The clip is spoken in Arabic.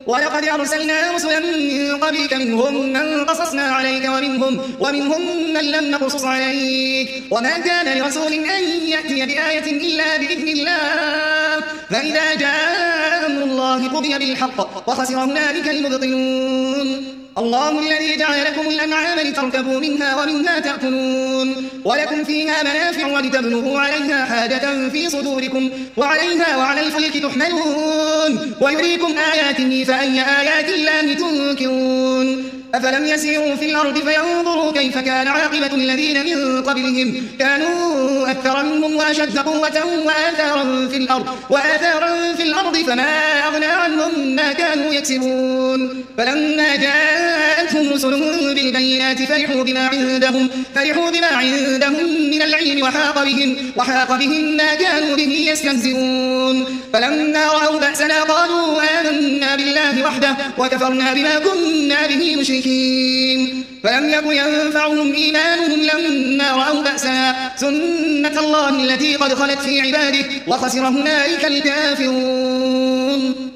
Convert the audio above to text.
ولقد أرسلنا رسلا من قبلك منهم من قصصنا عليك ومنهم من لم نقصص عليك وما كان لرسول أن يأتي بآية إلا بإذن الله فإذا جاء أمر الله قضي بالحق وخسر هنالك المبطلون. الله الذي جعل لكم الأنعام لتركبوا منها ومنها تأكلون ولكم فيها منافع ولتبلغوا عليها حاجة في صدوركم وعليها وعلى الفلك تحملون ويريكم آياته فأي آيات الله تنكرون. أفلم يسيروا في الأرض فينظروا كيف كان عاقبة الذين من قبلهم كانوا أكثر منهم وأشد قوة وآثارا في الأرض فما أغنى عنهم ما كانوا يكسبون. فلما جاءتهم رسلهم بالبينات فرحوا بما عندهم من العلم وحاق بهم ما كانوا به يستهزئون. فلما رأوا بأسنا قالوا آمنا بالله وحده وكفرنا بما كنا به مشركين. فلم يكن ينفعهم إيمانهم لما رأوا بأسنا سنة الله التي قد خلت في عباده وخسر هنالك الكافرون.